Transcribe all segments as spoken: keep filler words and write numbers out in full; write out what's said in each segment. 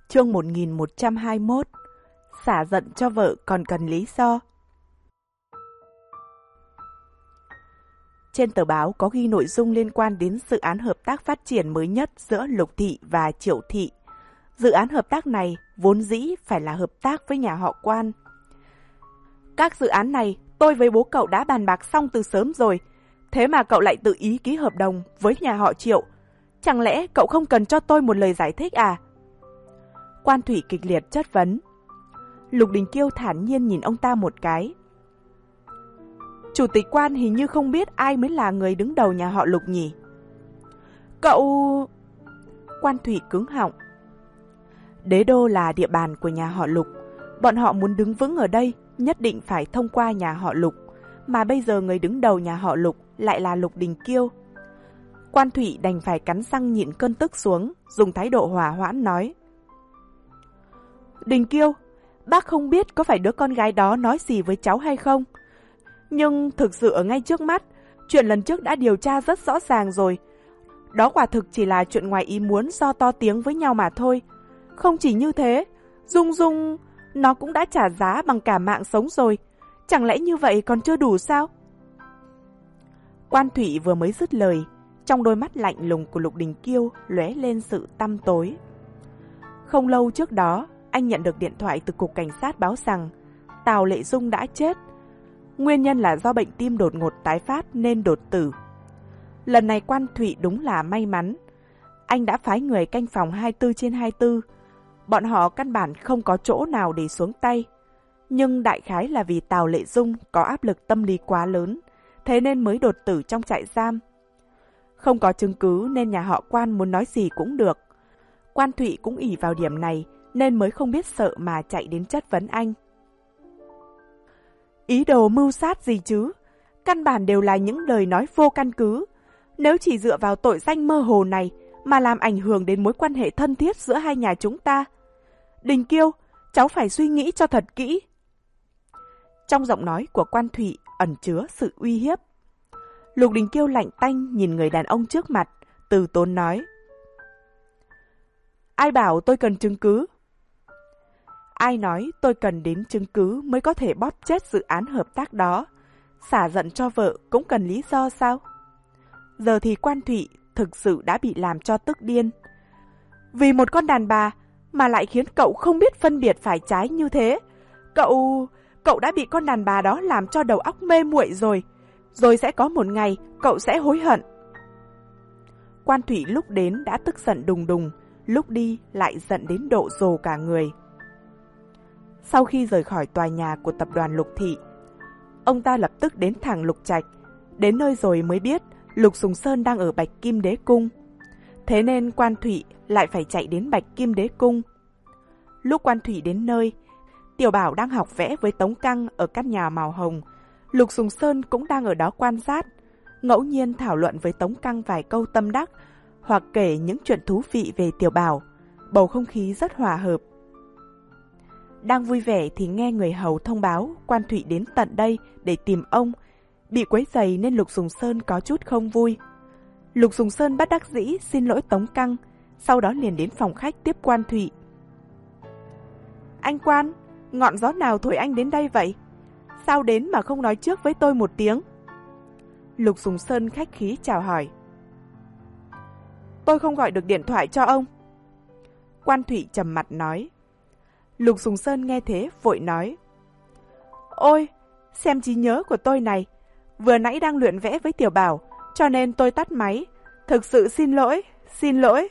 Chương một nghìn một trăm hai mươi mốt. Xả giận cho vợ còn cần lý do. Trên tờ báo có ghi nội dung liên quan đến dự án hợp tác phát triển mới nhất giữa Lục Thị và Triệu Thị. Dự án hợp tác này vốn dĩ phải là hợp tác với nhà họ Quan. Các dự án này tôi với bố cậu đã bàn bạc xong từ sớm rồi. Thế mà cậu lại tự ý ký hợp đồng với nhà họ Triệu. Chẳng lẽ cậu không cần cho tôi một lời giải thích à? Quan Thủy kịch liệt chất vấn. Lục Đình Kiêu thản nhiên nhìn ông ta một cái. Chủ tịch Quan hình như không biết ai mới là người đứng đầu nhà họ Lục nhỉ? Cậu... Quan Thủy cứng họng. Đế đô là địa bàn của nhà họ Lục. Bọn họ muốn đứng vững ở đây nhất định phải thông qua nhà họ Lục. Mà bây giờ người đứng đầu nhà họ Lục lại là Lục Đình Kiêu. Quan Thủy đành phải cắn răng nhịn cơn tức xuống, dùng thái độ hòa hoãn nói. Đình Kiêu, bác không biết có phải đứa con gái đó nói gì với cháu hay không? Nhưng thực sự ở ngay trước mắt, chuyện lần trước đã điều tra rất rõ ràng rồi. Đó quả thực chỉ là chuyện ngoài ý muốn do to tiếng với nhau mà thôi. Không chỉ như thế, Dung Dung, nó cũng đã trả giá bằng cả mạng sống rồi. Chẳng lẽ như vậy còn chưa đủ sao? Quan Thủy vừa mới dứt lời, trong đôi mắt lạnh lùng của Lục Đình Kiêu lóe lên sự tăm tối. Không lâu trước đó, anh nhận được điện thoại từ cục cảnh sát báo rằng Tào Lệ Dung đã chết. Nguyên nhân là do bệnh tim đột ngột tái phát nên đột tử. Lần này Quan Thủy đúng là may mắn. Anh đã phái người canh phòng hai mươi tư trên hai mươi tư. Bọn họ căn bản không có chỗ nào để xuống tay. Nhưng đại khái là vì Tào Lệ Dung có áp lực tâm lý quá lớn, thế nên mới đột tử trong trại giam. Không có chứng cứ nên nhà họ Quan muốn nói gì cũng được. Quan Thủy cũng ỷ vào điểm này nên mới không biết sợ mà chạy đến chất vấn anh. Ý đồ mưu sát gì chứ? Căn bản đều là những lời nói vô căn cứ. Nếu chỉ dựa vào tội danh mơ hồ này mà làm ảnh hưởng đến mối quan hệ thân thiết giữa hai nhà chúng ta. Đình Kiêu, cháu phải suy nghĩ cho thật kỹ. Trong giọng nói của Quan Thủy ẩn chứa sự uy hiếp. Lục Đình Kiêu lạnh tanh nhìn người đàn ông trước mặt, từ tốn nói. Ai bảo tôi cần chứng cứ? Ai nói tôi cần đến chứng cứ mới có thể bóp chết dự án hợp tác đó? Xả giận cho vợ cũng cần lý do sao? Giờ thì Quan Thủy thực sự đã bị làm cho tức điên. Vì một con đàn bà mà lại khiến cậu không biết phân biệt phải trái như thế. Cậu... cậu đã bị con đàn bà đó làm cho đầu óc mê muội rồi. Rồi sẽ có một ngày cậu sẽ hối hận. Quan Thủy lúc đến đã tức giận đùng đùng, lúc đi lại giận đến độ rồ cả người. Sau khi rời khỏi tòa nhà của tập đoàn Lục Thị, ông ta lập tức đến thẳng Lục Trạch. Đến nơi rồi mới biết Lục Sùng Sơn đang ở Bạch Kim Đế Cung. Thế nên Quan Thủy lại phải chạy đến Bạch Kim Đế Cung. Lúc Quan Thủy đến nơi, Tiểu Bảo đang học vẽ với Tống Căng ở căn nhà màu hồng. Lục Sùng Sơn cũng đang ở đó quan sát, ngẫu nhiên thảo luận với Tống Căng vài câu tâm đắc, hoặc kể những chuyện thú vị về Tiểu Bảo. Bầu không khí rất hòa hợp. Đang vui vẻ thì nghe người hầu thông báo Quan Thủy đến tận đây để tìm ông. Bị quấy rầy nên Lục Sùng Sơn có chút không vui. Lục Sùng Sơn bất đắc dĩ xin lỗi Tống Căng, sau đó liền đến phòng khách tiếp Quan Thủy. Anh Quan, ngọn gió nào thổi anh đến đây vậy? Sao đến mà không nói trước với tôi một tiếng? Lục Sùng Sơn khách khí chào hỏi. Tôi không gọi được điện thoại cho ông. Quan Thủy trầm mặt nói. Lục Sùng Sơn nghe thế vội nói. Ôi, xem trí nhớ của tôi này. Vừa nãy đang luyện vẽ với Tiểu Bảo, cho nên tôi tắt máy. Thực sự xin lỗi, xin lỗi.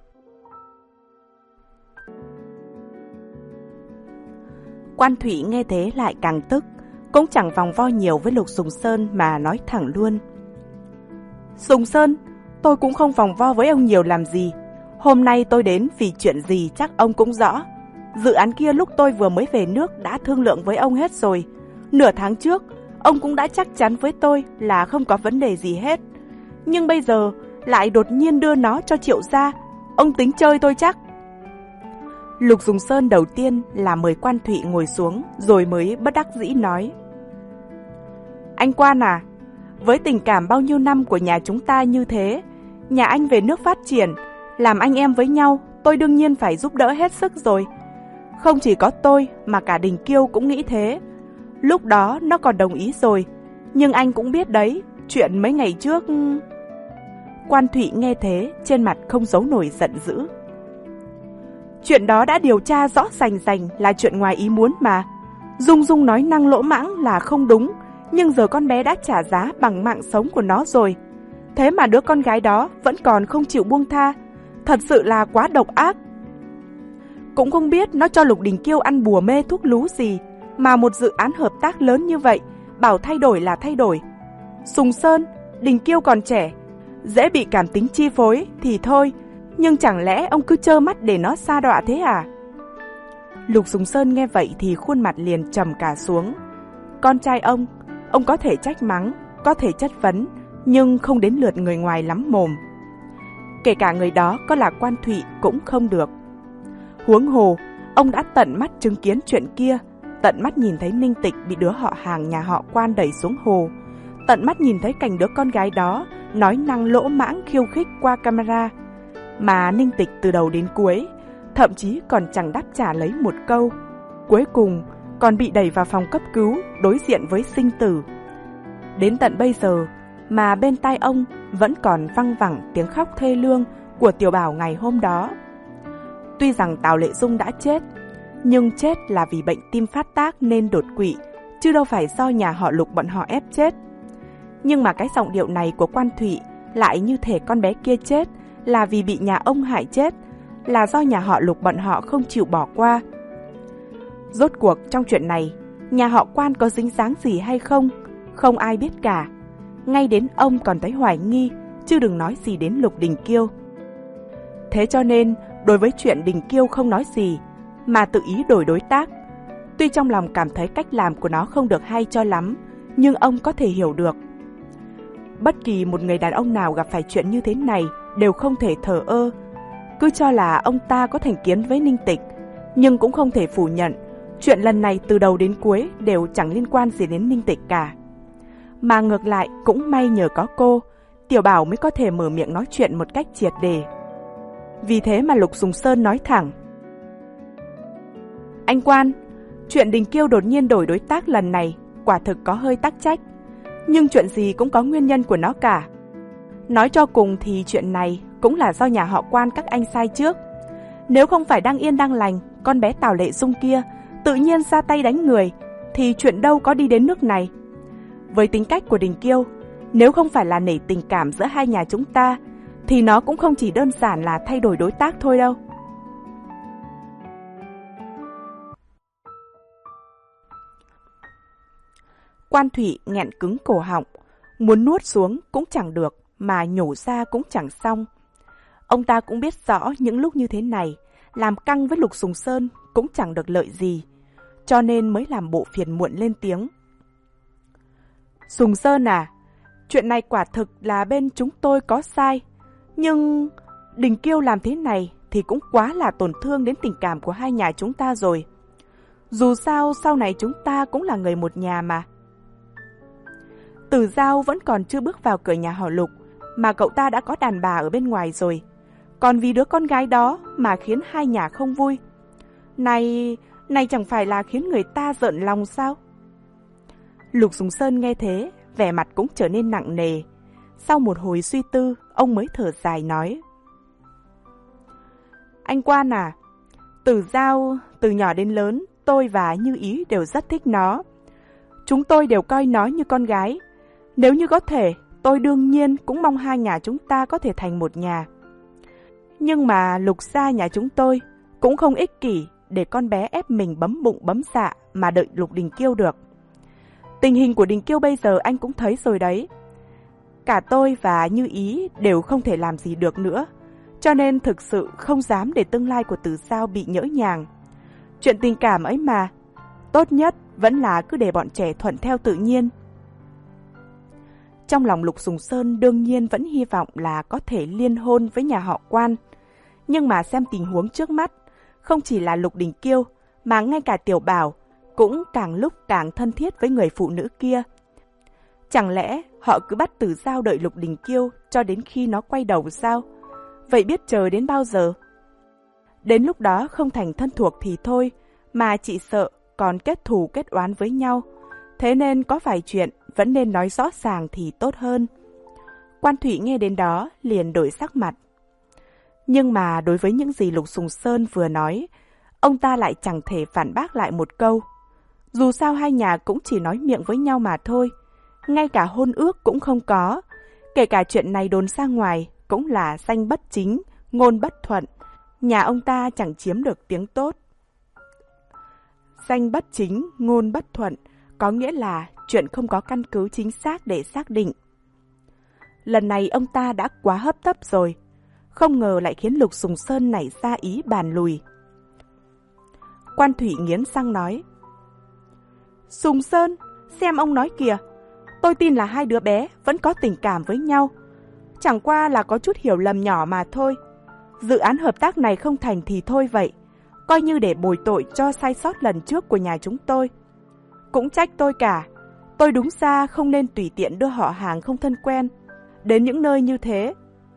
Quan Thủy nghe thế lại càng tức, cũng chẳng vòng vo nhiều với Lục Sùng Sơn mà nói thẳng luôn. Sùng Sơn, tôi cũng không vòng vo với ông nhiều làm gì. Hôm nay tôi đến vì chuyện gì chắc ông cũng rõ. Dự án kia lúc tôi vừa mới về nước đã thương lượng với ông hết rồi. Nửa tháng trước, ông cũng đã chắc chắn với tôi là không có vấn đề gì hết. Nhưng bây giờ lại đột nhiên đưa nó cho Triệu gia. Ông tính chơi tôi chắc. Lục Sùng Sơn đầu tiên là mời Quan Thủy ngồi xuống, rồi mới bất đắc dĩ nói. Anh Quan à, với tình cảm bao nhiêu năm của nhà chúng ta như thế, nhà anh về nước phát triển, làm anh em với nhau, tôi đương nhiên phải giúp đỡ hết sức rồi. Không chỉ có tôi mà cả Đình Kiêu cũng nghĩ thế. Lúc đó nó còn đồng ý rồi, nhưng anh cũng biết đấy, chuyện mấy ngày trước... Quan Thụy nghe thế, trên mặt không giấu nổi giận dữ. Chuyện đó đã điều tra rõ rành rành là chuyện ngoài ý muốn mà. Dung Dung nói năng lỗ mãng là không đúng, nhưng giờ con bé đã trả giá bằng mạng sống của nó rồi. Thế mà đứa con gái đó vẫn còn không chịu buông tha. Thật sự là quá độc ác. Cũng không biết nó cho Lục Đình Kiêu ăn bùa mê thuốc lú gì, mà một dự án hợp tác lớn như vậy, bảo thay đổi là thay đổi. Sùng Sơn, Đình Kiêu còn trẻ, dễ bị cảm tính chi phối thì thôi, nhưng chẳng lẽ ông cứ trơ mắt để nó sa đọa thế à? Lục Sùng Sơn nghe vậy thì khuôn mặt liền trầm cả xuống. Con trai ông, ông có thể trách mắng, có thể chất vấn, nhưng không đến lượt người ngoài lắm mồm. Kể cả người đó có là Quan Thụy cũng không được. Huống hồ, ông đã tận mắt chứng kiến chuyện kia, tận mắt nhìn thấy Ninh Tịch bị đứa họ hàng nhà họ Quan đẩy xuống hồ, tận mắt nhìn thấy cảnh đứa con gái đó nói năng lỗ mãng khiêu khích qua camera, mà Ninh Tịch từ đầu đến cuối thậm chí còn chẳng đáp trả lấy một câu, cuối cùng còn bị đẩy vào phòng cấp cứu đối diện với sinh tử. Đến tận bây giờ mà bên tai ông vẫn còn văng vẳng tiếng khóc thê lương của Tiểu Bảo ngày hôm đó. Tuy rằng Tào Lệ Dung đã chết, nhưng chết là vì bệnh tim phát tác nên đột quỵ, chứ đâu phải do nhà họ Lục bọn họ ép chết. Nhưng mà cái giọng điệu này của Quan Thụy lại như thể con bé kia chết là vì bị nhà ông hại chết, là do nhà họ Lục bọn họ không chịu bỏ qua. Rốt cuộc trong chuyện này, nhà họ Quan có dính dáng gì hay không, không ai biết cả. Ngay đến ông còn thấy hoài nghi, chứ đừng nói gì đến Lục Đình Kiêu. Thế cho nên, đối với chuyện Đình Kiêu không nói gì, mà tự ý đổi đối tác, tuy trong lòng cảm thấy cách làm của nó không được hay cho lắm, nhưng ông có thể hiểu được. Bất kỳ một người đàn ông nào gặp phải chuyện như thế này đều không thể thờ ơ. Cứ cho là ông ta có thành kiến với Ninh Tịch, nhưng cũng không thể phủ nhận chuyện lần này từ đầu đến cuối đều chẳng liên quan gì đến Ninh Tịch cả. Mà ngược lại cũng may nhờ có cô, Tiểu Bảo mới có thể mở miệng nói chuyện một cách triệt để. Vì thế mà Lục Sùng Sơn nói thẳng: Anh Quan, chuyện Đình Kiêu đột nhiên đổi đối tác lần này quả thực có hơi tắc trách, nhưng chuyện gì cũng có nguyên nhân của nó cả. Nói cho cùng thì chuyện này cũng là do nhà họ Quan các anh sai trước. Nếu không phải đang yên đang lành, con bé Tào Lệ Dung kia tự nhiên ra tay đánh người, thì chuyện đâu có đi đến nước này. Với tính cách của Đình Kiêu, nếu không phải là nể tình cảm giữa hai nhà chúng ta, thì nó cũng không chỉ đơn giản là thay đổi đối tác thôi đâu. Quan Thụy nghẹn cứng cổ họng, muốn nuốt xuống cũng chẳng được, mà nhổ ra cũng chẳng xong. Ông ta cũng biết rõ những lúc như thế này, làm căng với Lục Sùng Sơn cũng chẳng được lợi gì, cho nên mới làm bộ phiền muộn lên tiếng. Sùng Sơn à, chuyện này quả thực là bên chúng tôi có sai, nhưng Đình Kiêu làm thế này thì cũng quá là tổn thương đến tình cảm của hai nhà chúng ta rồi. Dù sao sau này chúng ta cũng là người một nhà mà. Tử Giao vẫn còn chưa bước vào cửa nhà họ Lục mà cậu ta đã có đàn bà ở bên ngoài rồi. Còn vì đứa con gái đó mà khiến hai nhà không vui. Này, này chẳng phải là khiến người ta giận lòng sao? Lục Sùng Sơn nghe thế, vẻ mặt cũng trở nên nặng nề. Sau một hồi suy tư, ông mới thở dài nói: Anh Quan à, Tử Giao từ nhỏ đến lớn, tôi và Như Ý đều rất thích nó. Chúng tôi đều coi nó như con gái. Nếu như có thể, tôi đương nhiên cũng mong hai nhà chúng ta có thể thành một nhà. Nhưng mà Lục gia nhà chúng tôi cũng không ích kỷ để con bé ép mình bấm bụng bấm dạ mà đợi Lục Đình Kiêu được. Tình hình của Đình Kiêu bây giờ anh cũng thấy rồi đấy. Cả tôi và Như Ý đều không thể làm gì được nữa, cho nên thực sự không dám để tương lai của Tử Giao bị nhỡ nhàng. Chuyện tình cảm ấy mà, tốt nhất vẫn là cứ để bọn trẻ thuận theo tự nhiên. Trong lòng Lục Sùng Sơn đương nhiên vẫn hy vọng là có thể liên hôn với nhà họ Quan. Nhưng mà xem tình huống trước mắt, không chỉ là Lục Đình Kiêu mà ngay cả Tiểu Bảo cũng càng lúc càng thân thiết với người phụ nữ kia. Chẳng lẽ họ cứ bắt Tử Giao đợi Lục Đình Kiêu cho đến khi nó quay đầu sao? Vậy biết chờ đến bao giờ? Đến lúc đó không thành thân thuộc thì thôi, mà chị sợ còn kết thù kết oán với nhau. Thế nên có vài chuyện vẫn nên nói rõ ràng thì tốt hơn. Quan Thụy nghe đến đó liền đổi sắc mặt. Nhưng mà đối với những gì Lục Sùng Sơn vừa nói, ông ta lại chẳng thể phản bác lại một câu. Dù sao hai nhà cũng chỉ nói miệng với nhau mà thôi, ngay cả hôn ước cũng không có. Kể cả chuyện này đồn ra ngoài cũng là danh bất chính, ngôn bất thuận. Nhà ông ta chẳng chiếm được tiếng tốt. Danh bất chính, ngôn bất thuận có nghĩa là chuyện không có căn cứ chính xác để xác định. Lần này ông ta đã quá hấp tấp rồi, không ngờ lại khiến Lục Sùng Sơn nảy ra ý bàn lùi. Quan Thụy nghiến răng nói: Sùng Sơn, xem ông nói kìa, tôi tin là hai đứa bé vẫn có tình cảm với nhau. Chẳng qua là có chút hiểu lầm nhỏ mà thôi. Dự án hợp tác này không thành thì thôi vậy, coi như để bồi tội cho sai sót lần trước của nhà chúng tôi. Cũng trách tôi cả, tôi đúng ra không nên tùy tiện đưa họ hàng không thân quen đến những nơi như thế.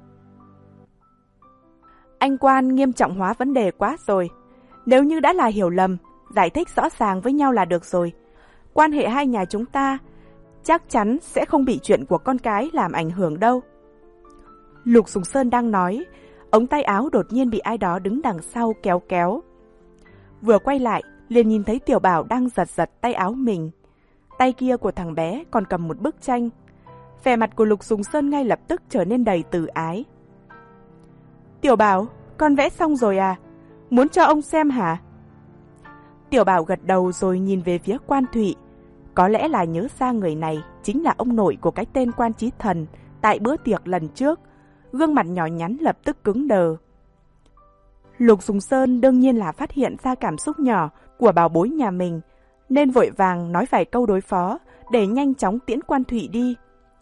Anh Quan nghiêm trọng hóa vấn đề quá rồi. Nếu như đã là hiểu lầm, giải thích rõ ràng với nhau là được rồi. Quan hệ hai nhà chúng ta chắc chắn sẽ không bị chuyện của con cái làm ảnh hưởng đâu. Lục Sùng Sơn đang nói, ống tay áo đột nhiên bị ai đó đứng đằng sau kéo kéo. Vừa quay lại, liền nhìn thấy Tiểu Bảo đang giật giật tay áo mình. Tay kia của thằng bé còn cầm một bức tranh. Vẻ mặt của Lục Sùng Sơn ngay lập tức trở nên đầy từ ái. Tiểu Bảo, con vẽ xong rồi à? Muốn cho ông xem hả? Tiểu Bảo gật đầu rồi nhìn về phía Quan Thụy. Có lẽ là nhớ ra người này chính là ông nội của cái tên Quan Chí Thần tại bữa tiệc lần trước. Gương mặt nhỏ nhắn lập tức cứng đờ. Lục Sùng Sơn đương nhiên là phát hiện ra cảm xúc nhỏ của bảo bối nhà mình, nên vội vàng nói vài câu đối phó để nhanh chóng tiễn Quan Thụy đi.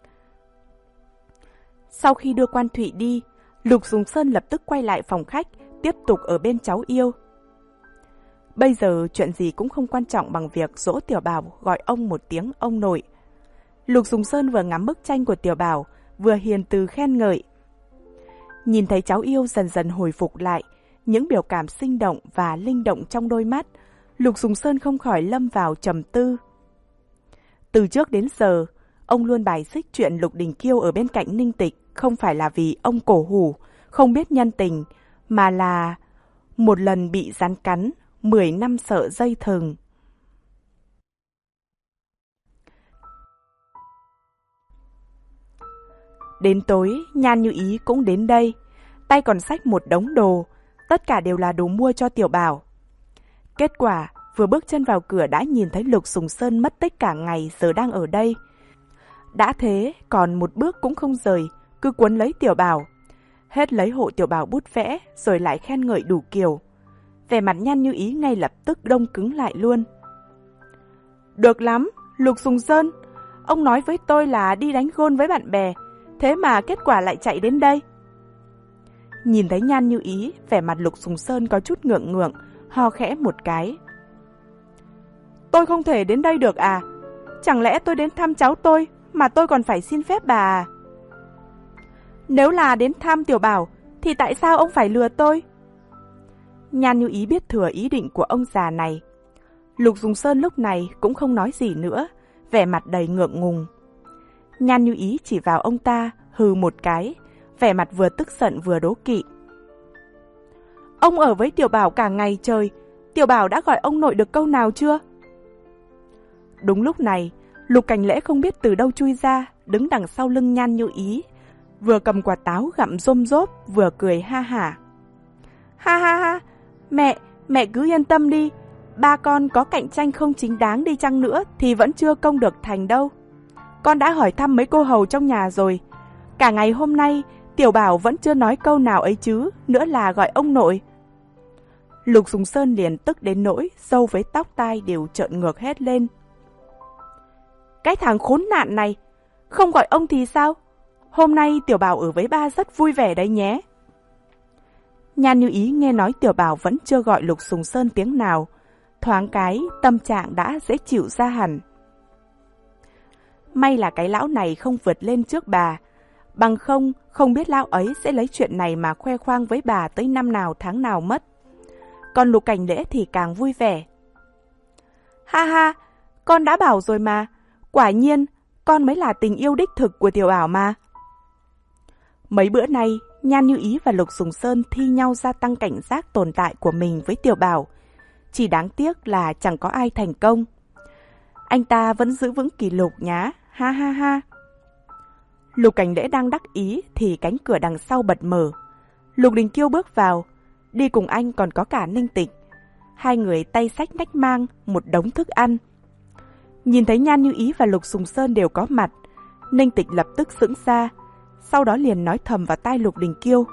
Sau khi đưa Quan Thụy đi, Lục Sùng Sơn lập tức quay lại phòng khách, tiếp tục ở bên cháu yêu. Bây giờ chuyện gì cũng không quan trọng bằng việc dỗ Tiểu Bảo gọi ông một tiếng ông nội. Lục Sùng Sơn vừa ngắm bức tranh của Tiểu Bảo, vừa hiền từ khen ngợi. Nhìn thấy cháu yêu dần dần hồi phục lại, những biểu cảm sinh động và linh động trong đôi mắt, Lục Sùng Sơn không khỏi lâm vào trầm tư. Từ trước đến giờ, ông luôn bài xích chuyện Lục Đình Kiêu ở bên cạnh Ninh Tịch, không phải là vì ông cổ hủ, không biết nhân tình, mà là một lần bị rắn cắn, mười năm sợ dây thừng. Đến tối, Nhan Như Ý cũng đến đây, tay còn xách một đống đồ, tất cả đều là đồ mua cho Tiểu Bảo. Kết quả, vừa bước chân vào cửa đã nhìn thấy Lục Sùng Sơn mất tích cả ngày giờ đang ở đây. Đã thế, còn một bước cũng không rời, cứ cuốn lấy Tiểu Bảo. Hết lấy hộ Tiểu Bảo bút vẽ, rồi lại khen ngợi đủ kiểu. Vẻ mặt Nhan Như Ý ngay lập tức đông cứng lại luôn. Được lắm, Lục Sùng Sơn, ông nói với tôi là đi đánh gôn với bạn bè, thế mà kết quả lại chạy đến đây. Nhìn thấy Nhan Như Ý, vẻ mặt Lục Sùng Sơn có chút ngượng ngượng, ho khẽ một cái. Tôi không thể đến đây được à? Chẳng lẽ tôi đến thăm cháu tôi mà tôi còn phải xin phép bà à? Nếu là đến thăm Tiểu Bảo thì tại sao ông phải lừa tôi? Nhan Như Ý biết thừa ý định của ông già này. Lục Sùng Sơn lúc này cũng không nói gì nữa, vẻ mặt đầy ngượng ngùng. Nhan Như Ý chỉ vào ông ta, hừ một cái, vẻ mặt vừa tức giận vừa đố kỵ. Ông ở với Tiểu Bảo cả ngày trời, Tiểu Bảo đã gọi ông nội được câu nào chưa? Đúng lúc này, Lục Cảnh Lễ không biết từ đâu chui ra, đứng đằng sau lưng Nhan Như Ý, vừa cầm quả táo gặm rôm rốp, vừa cười ha hả. Ha ha ha, mẹ, mẹ cứ yên tâm đi, ba con có cạnh tranh không chính đáng đi chăng nữa thì vẫn chưa công được thành đâu. Con đã hỏi thăm mấy cô hầu trong nhà rồi, cả ngày hôm nay Tiểu Bảo vẫn chưa nói câu nào ấy chứ, nữa là gọi ông nội. Lục Sùng Sơn liền tức đến nỗi râu với tóc tai đều trợn ngược hết lên. Cái thằng khốn nạn này, không gọi ông thì sao? Hôm nay Tiểu Bảo ở với ba rất vui vẻ đấy nhé. Nhan Như Ý nghe nói Tiểu Bảo vẫn chưa gọi Lục Sùng Sơn tiếng nào, thoáng cái tâm trạng đã dễ chịu ra hẳn. May là cái lão này không vượt lên trước bà, bằng không không biết lão ấy sẽ lấy chuyện này mà khoe khoang với bà tới năm nào tháng nào mất. còn Lục Cảnh Lễ thì càng vui vẻ. Ha ha, con đã bảo rồi mà, quả nhiên con mới là tình yêu đích thực của Tiểu Bảo mà. Mấy bữa nay, Nhan Như Ý và Lục Sùng Sơn thi nhau gia tăng cảnh giác tồn tại của mình với Tiểu Bảo. Chỉ đáng tiếc là chẳng có ai thành công. Anh ta vẫn giữ vững kỷ lục nhá, ha ha ha. Lục Cảnh Lễ đang đắc ý thì cánh cửa đằng sau bật mở. Lục Đình Kiêu bước vào, đi cùng anh còn có cả Ninh Tịch. Hai người tay xách nách mang một đống thức ăn. Nhìn thấy Nhan Như Ý và Lục Sùng Sơn đều có mặt, Ninh Tịch lập tức sững ra, sau đó liền nói thầm vào tai Lục Đình Kiêu.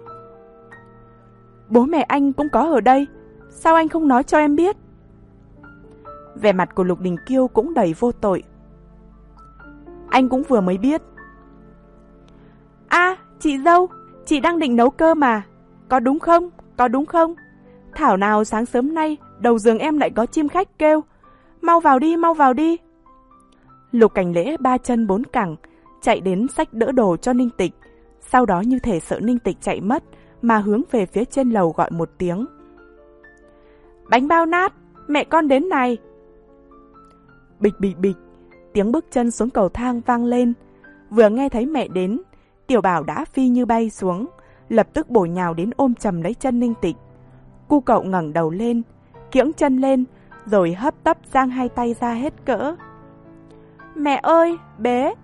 Bố mẹ anh cũng có ở đây, sao anh không nói cho em biết? Vẻ mặt của Lục Đình Kiêu cũng đầy vô tội. Anh cũng vừa mới biết. À, chị dâu, chị đang định nấu cơm mà. Có đúng không? Có đúng không? Thảo nào sáng sớm nay đầu giường em lại có chim khách kêu. Mau vào đi, mau vào đi. Lục Cảnh Lễ ba chân bốn cẳng chạy đến xách đỡ đồ cho Ninh Tịch. Sau đó như thể sợ Ninh Tịch chạy mất mà hướng về phía trên lầu gọi một tiếng. Bánh bao nát, mẹ con đến này. Bịch bịch bịch, tiếng bước chân xuống cầu thang vang lên. Vừa nghe thấy mẹ đến, Tiểu Bảo đã phi như bay xuống, lập tức bổ nhào đến ôm chầm lấy chân Ninh Tịch. Cu cậu ngẩng đầu lên, kiễng chân lên, rồi hấp tấp giang hai tay ra hết cỡ. Mẹ ơi, bé!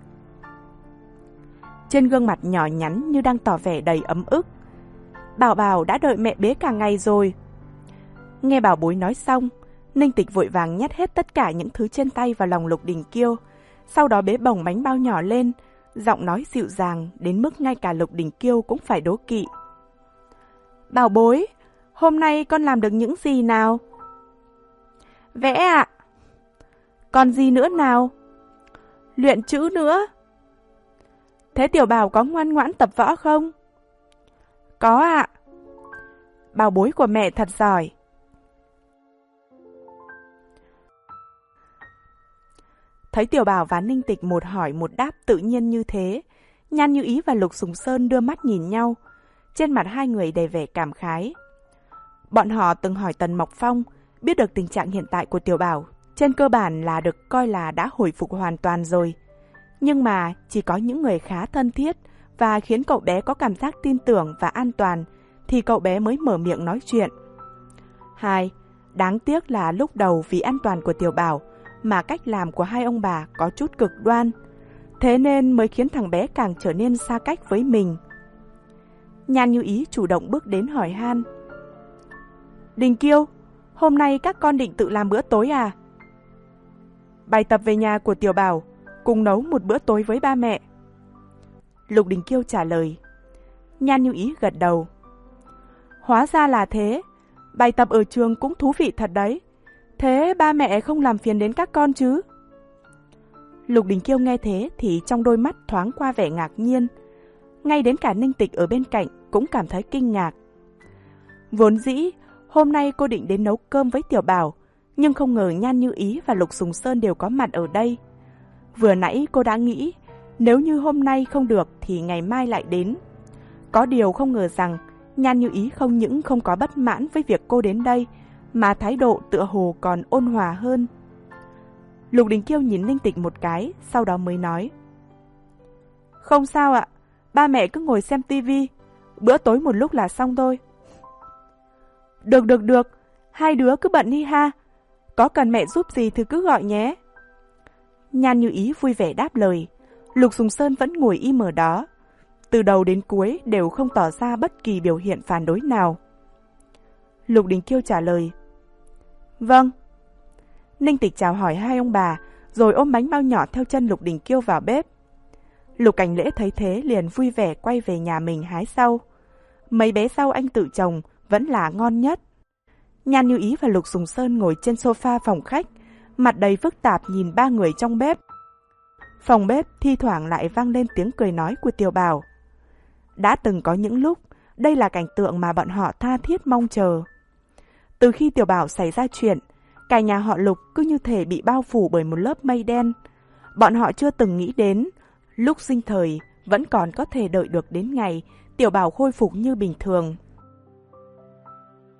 Trên gương mặt nhỏ nhắn như đang tỏ vẻ đầy ấm ức. Bảo Bảo đã đợi mẹ bế cả ngày rồi. Nghe bảo bối nói xong, Ninh Tịch vội vàng nhét hết tất cả những thứ trên tay vào lòng Lục Đình Kiêu, sau đó bế bồng bánh bao nhỏ lên, giọng nói dịu dàng đến mức ngay cả Lục Đình Kiêu cũng phải đố kỵ. Bảo bối, hôm nay con làm được những gì nào? Vẽ ạ. Còn gì nữa nào? Luyện chữ nữa. Thế Tiểu Bảo có ngoan ngoãn tập võ không? Có ạ. Bảo bối của mẹ thật giỏi. Thấy Tiểu Bảo và Ninh Tịch một hỏi một đáp tự nhiên như thế, Nhan Như Ý và Lục Sùng Sơn đưa mắt nhìn nhau, trên mặt hai người đầy vẻ cảm khái. Bọn họ từng hỏi Tần Mộc Phong, biết được tình trạng hiện tại của Tiểu Bảo, trên cơ bản là được coi là đã hồi phục hoàn toàn rồi. Nhưng mà chỉ có những người khá thân thiết và khiến cậu bé có cảm giác tin tưởng và an toàn thì cậu bé mới mở miệng nói chuyện. Hai, đáng tiếc là lúc đầu vì an toàn của Tiểu Bảo mà cách làm của hai ông bà có chút cực đoan, thế nên mới khiến thằng bé càng trở nên xa cách với mình. Nhan Như Ý chủ động bước đến hỏi han. Đình Kiêu, hôm nay các con định tự làm bữa tối à? Bài tập về nhà của Tiểu Bảo, cùng nấu một bữa tối với ba mẹ. Lục Đình Kiêu trả lời. Nhan Như Ý gật đầu. Hóa ra là thế, bài tập ở trường cũng thú vị thật đấy. Thế ba mẹ không làm phiền đến các con chứ? Lục Đình Kiêu nghe thế thì trong đôi mắt thoáng qua vẻ ngạc nhiên. Ngay đến cả Ninh Tịch ở bên cạnh cũng cảm thấy kinh ngạc. Vốn dĩ, hôm nay cô định đến nấu cơm với Tiểu Bảo, nhưng không ngờ Nhan Như Ý và Lục Sùng Sơn đều có mặt ở đây. Vừa nãy cô đã nghĩ, nếu như hôm nay không được thì ngày mai lại đến. Có điều không ngờ rằng, Nhan Như Ý không những không có bất mãn với việc cô đến đây, mà thái độ tựa hồ còn ôn hòa hơn. Lục Đình Kiêu nhìn Ninh Tịch một cái, sau đó mới nói. Không sao ạ, ba mẹ cứ ngồi xem tivi, bữa tối một lúc là xong thôi. Được được được, hai đứa cứ bận đi ha, có cần mẹ giúp gì thì cứ gọi nhé. Nhan Như Ý vui vẻ đáp lời. Lục Sùng Sơn vẫn ngồi im ở đó, từ đầu đến cuối đều không tỏ ra bất kỳ biểu hiện phản đối nào. Lục Đình Kiêu trả lời. Vâng. Ninh Tịch chào hỏi hai ông bà, rồi ôm bánh bao nhỏ theo chân Lục Đình Kiêu vào bếp. Lục Cảnh Lễ thấy thế liền vui vẻ quay về nhà mình hái rau. Mấy bé rau anh tự trồng vẫn là ngon nhất. Nhan Như Ý và Lục Sùng Sơn ngồi trên sofa phòng khách, mặt đầy phức tạp nhìn ba người trong bếp. Phòng bếp thi thoảng lại vang lên tiếng cười nói của Tiểu Bảo. Đã từng có những lúc, đây là cảnh tượng mà bọn họ tha thiết mong chờ. Từ khi Tiểu Bảo xảy ra chuyện, cả nhà họ Lục cứ như thể bị bao phủ bởi một lớp mây đen. Bọn họ chưa từng nghĩ đến, lúc sinh thời vẫn còn có thể đợi được đến ngày Tiểu Bảo khôi phục như bình thường.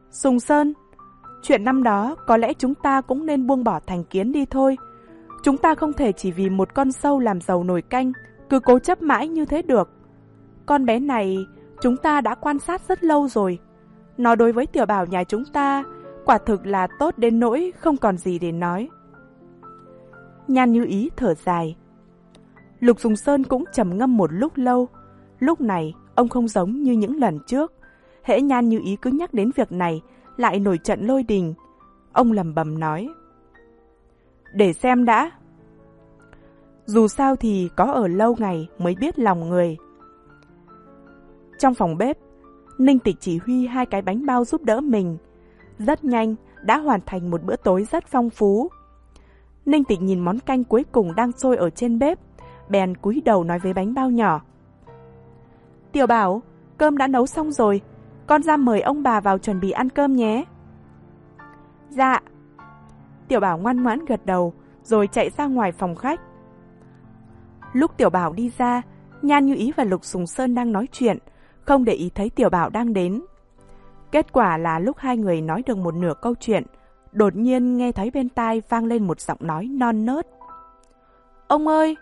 Sùng Sơn, chuyện năm đó có lẽ chúng ta cũng nên buông bỏ thành kiến đi thôi. Chúng ta không thể chỉ vì một con sâu làm dầu nồi canh, cứ cố chấp mãi như thế được. Con bé này chúng ta đã quan sát rất lâu rồi. Nó đối với Tiểu Bảo nhà chúng ta quả thực là tốt đến nỗi không còn gì để nói. Nhan Như Ý thở dài. Lục Sùng Sơn cũng trầm ngâm một lúc lâu. Lúc này ông không giống như những lần trước. Hễ Nhan Như Ý cứ nhắc đến việc này lại nổi trận lôi đình. Ông lẩm bẩm nói: để xem đã. Dù sao thì có ở lâu ngày mới biết lòng người. Trong phòng bếp, Ninh Tịch chỉ huy hai cái bánh bao giúp đỡ mình. Rất nhanh đã hoàn thành một bữa tối rất phong phú. Ninh Tịch nhìn món canh cuối cùng đang sôi ở trên bếp, bèn cúi đầu nói với bánh bao nhỏ: Tiểu Bảo, cơm đã nấu xong rồi, con ra mời ông bà vào chuẩn bị ăn cơm nhé. Dạ. Tiểu Bảo ngoan ngoãn gật đầu, rồi chạy ra ngoài phòng khách. Lúc Tiểu Bảo đi ra, Nhan Như Ý và Lục Sùng Sơn đang nói chuyện, không để ý thấy Tiểu Bảo đang đến. Kết quả là lúc hai người nói được một nửa câu chuyện, đột nhiên nghe thấy bên tai vang lên một giọng nói non nớt. Ông ơi!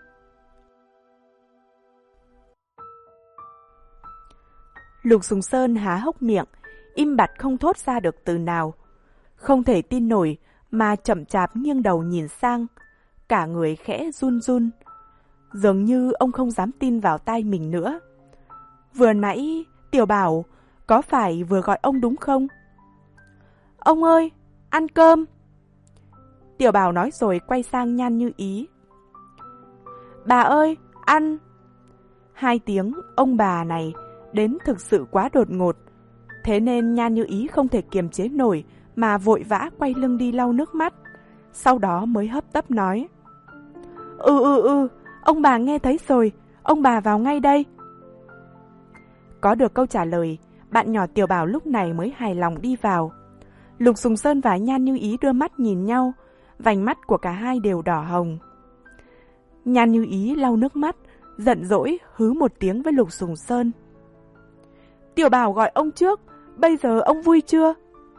Lục Sùng Sơn há hốc miệng, im bặt không thốt ra được từ nào. Không thể tin nổi mà chậm chạp nghiêng đầu nhìn sang, cả người khẽ run run. Dường như ông không dám tin vào tai mình nữa. Vừa nãy, Tiểu Bảo có phải vừa gọi ông đúng không? Ông ơi, ăn cơm! Tiểu Bảo nói rồi quay sang Nhan Như Ý. Bà ơi, ăn! Hai tiếng ông bà này đến thực sự quá đột ngột. Thế nên Nhan Như Ý không thể kiềm chế nổi mà vội vã quay lưng đi lau nước mắt. Sau đó mới hấp tấp nói: Ừ ừ ừ, ông bà nghe thấy rồi, ông bà vào ngay đây. Có được câu trả lời, bạn nhỏ Tiểu Bảo lúc này mới hài lòng đi vào. Lục Sùng Sơn và Nhan Như Ý đưa mắt nhìn nhau, vành mắt của cả hai đều đỏ hồng. Nhan Như Ý lau nước mắt, giận dỗi hứ một tiếng với Lục Sùng Sơn. Tiểu Bảo gọi ông trước, bây giờ ông vui chưa?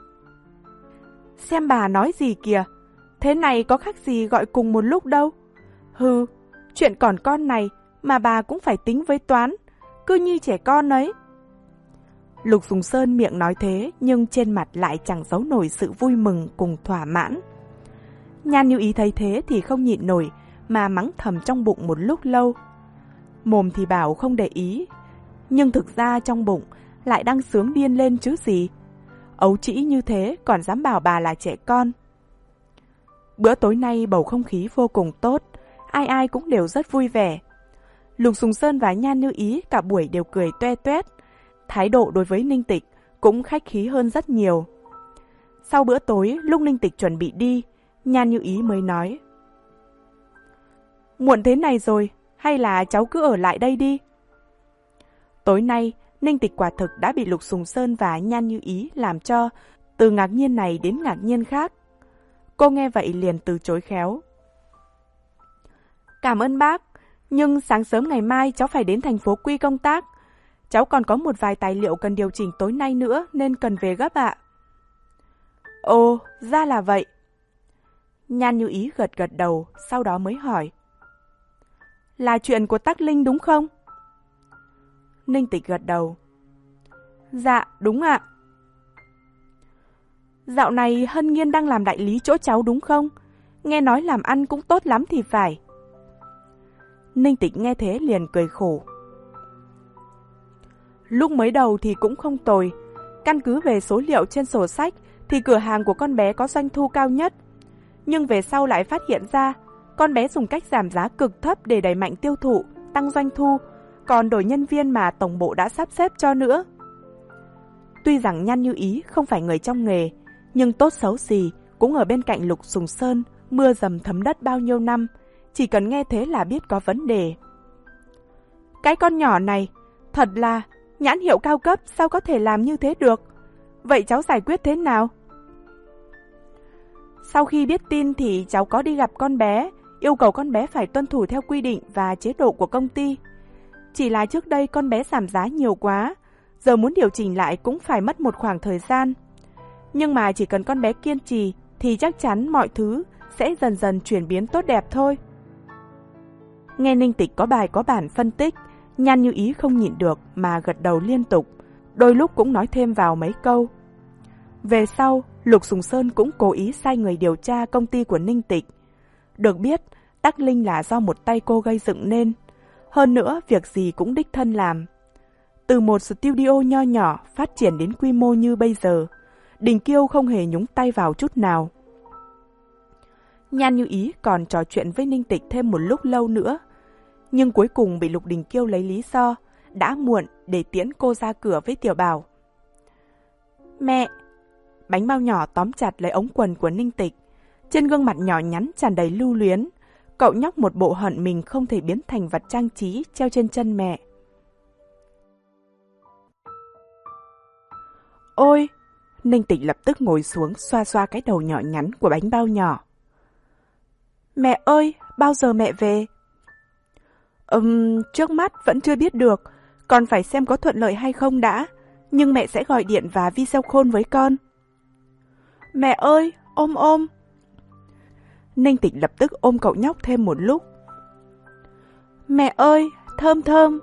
Xem bà nói gì kìa, thế này có khác gì gọi cùng một lúc đâu. Hừ, chuyện còn con này mà bà cũng phải tính với toán, cứ như trẻ con ấy. Lục Sùng Sơn miệng nói thế nhưng trên mặt lại chẳng giấu nổi sự vui mừng cùng thỏa mãn. Nhan Như Ý thấy thế thì không nhịn nổi mà mắng thầm trong bụng một lúc lâu. Mồm thì bảo không để ý, nhưng thực ra trong bụng lại đang sướng điên lên chứ gì. Ấu trĩ như thế còn dám bảo bà là trẻ con. Bữa tối nay bầu không khí vô cùng tốt, ai ai cũng đều rất vui vẻ. Lục Sùng Sơn và Nhan Như Ý cả buổi đều cười toe toét, thái độ đối với Ninh Tịch cũng khách khí hơn rất nhiều. Sau bữa tối, lúc Ninh Tịch chuẩn bị đi, Nhan Như Ý mới nói: Muộn thế này rồi, hay là cháu cứ ở lại đây đi. Tối nay, Ninh Tịch quả thực đã bị Lục Sùng Sơn và Nhan Như Ý làm cho từ ngạc nhiên này đến ngạc nhiên khác. Cô nghe vậy liền từ chối khéo. Cảm ơn bác, nhưng sáng sớm ngày mai cháu phải đến thành phố Quy công tác. Cháu còn có một vài tài liệu cần điều chỉnh tối nay nữa nên cần về gấp ạ. Ồ, ra là vậy. Nhan Như Ý gật gật đầu, sau đó mới hỏi. Là chuyện của Tắc Linh đúng không? Ninh Tịch gật đầu. Dạ, đúng ạ. Dạo này Hân Nghiên đang làm đại lý chỗ cháu đúng không? Nghe nói làm ăn cũng tốt lắm thì phải. Ninh Tịch nghe thế liền cười khổ. Lúc mới đầu thì cũng không tồi. Căn cứ về số liệu trên sổ sách thì cửa hàng của con bé có doanh thu cao nhất. Nhưng về sau lại phát hiện ra con bé dùng cách giảm giá cực thấp để đẩy mạnh tiêu thụ, tăng doanh thu, còn đổi nhân viên mà tổng bộ đã sắp xếp cho nữa. Tuy rằng Nhan Như Ý không phải người trong nghề, nhưng tốt xấu gì cũng ở bên cạnh Lục Sùng Sơn, mưa dầm thấm đất bao nhiêu năm, chỉ cần nghe thế là biết có vấn đề. Cái con nhỏ này, thật là nhãn hiệu cao cấp sao có thể làm như thế được? Vậy cháu giải quyết thế nào? Sau khi biết tin thì cháu có đi gặp con bé, yêu cầu con bé phải tuân thủ theo quy định và chế độ của công ty. Chỉ là trước đây con bé giảm giá nhiều quá, giờ muốn điều chỉnh lại cũng phải mất một khoảng thời gian. Nhưng mà chỉ cần con bé kiên trì thì chắc chắn mọi thứ sẽ dần dần chuyển biến tốt đẹp thôi. Nghe Ninh Tịch có bài có bản phân tích, Nhan Như Ý không nhịn được mà gật đầu liên tục, đôi lúc cũng nói thêm vào mấy câu. Về sau, Lục Sùng Sơn cũng cố ý sai người điều tra công ty của Ninh Tịch. Được biết, Tắc Linh là do một tay cô gây dựng nên. Hơn nữa, việc gì cũng đích thân làm. Từ một studio nho nhỏ phát triển đến quy mô như bây giờ, Đình Kiêu không hề nhúng tay vào chút nào. Nhan Như Ý còn trò chuyện với Ninh Tịch thêm một lúc lâu nữa, nhưng cuối cùng bị Lục Đình Kiêu lấy lý do đã muộn để tiễn cô ra cửa với Tiểu Bảo. Mẹ! Bánh bao nhỏ tóm chặt lấy ống quần của Ninh Tịch. Trên gương mặt nhỏ nhắn tràn đầy lưu luyến, cậu nhóc một bộ hận mình không thể biến thành vật trang trí treo trên chân mẹ. Ôi! Ninh Tịch lập tức ngồi xuống xoa xoa cái đầu nhỏ nhắn của bánh bao nhỏ. Mẹ ơi! Bao giờ mẹ về? Ừm, trước mắt vẫn chưa biết được, còn phải xem có thuận lợi hay không đã, nhưng mẹ sẽ gọi điện và video call với con. Mẹ ơi! Ôm ôm! Ninh Tịch lập tức ôm cậu nhóc thêm một lúc. Mẹ ơi! Thơm thơm!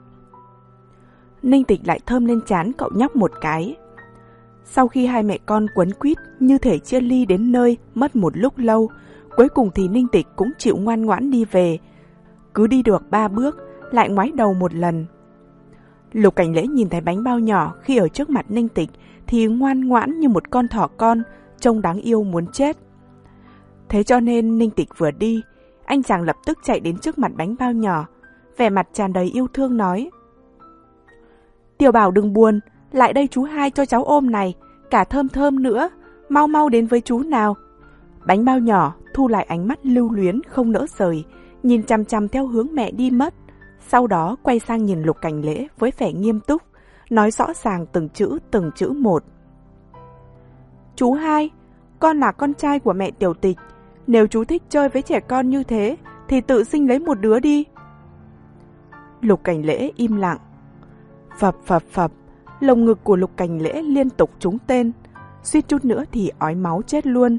Ninh Tịch lại thơm lên trán cậu nhóc một cái. Sau khi hai mẹ con quấn quýt như thể chia ly đến nơi mất một lúc lâu, cuối cùng thì Ninh Tịch cũng chịu ngoan ngoãn đi về. Cứ đi được ba bước, lại ngoái đầu một lần. Lục Cảnh Lễ nhìn thấy bánh bao nhỏ khi ở trước mặt Ninh Tịch thì ngoan ngoãn như một con thỏ con, trông đáng yêu muốn chết. Thế cho nên Ninh Tịch vừa đi, anh chàng lập tức chạy đến trước mặt bánh bao nhỏ, vẻ mặt tràn đầy yêu thương nói. Tiểu Bảo đừng buồn, lại đây chú hai cho cháu ôm này, cả thơm thơm nữa, mau mau đến với chú nào. Bánh bao nhỏ thu lại ánh mắt lưu luyến không nỡ rời, nhìn chằm chằm theo hướng mẹ đi mất, sau đó quay sang nhìn Lục Cảnh Lễ với vẻ nghiêm túc, nói rõ ràng từng chữ từng chữ một. Chú hai, con là con trai của mẹ Tiểu Tịch, nếu chú thích chơi với trẻ con như thế thì tự sinh lấy một đứa đi. Lục Cảnh Lễ im lặng. Phập phập phập, lồng ngực của Lục Cảnh Lễ liên tục trúng tên, suýt chút nữa thì ói máu chết luôn.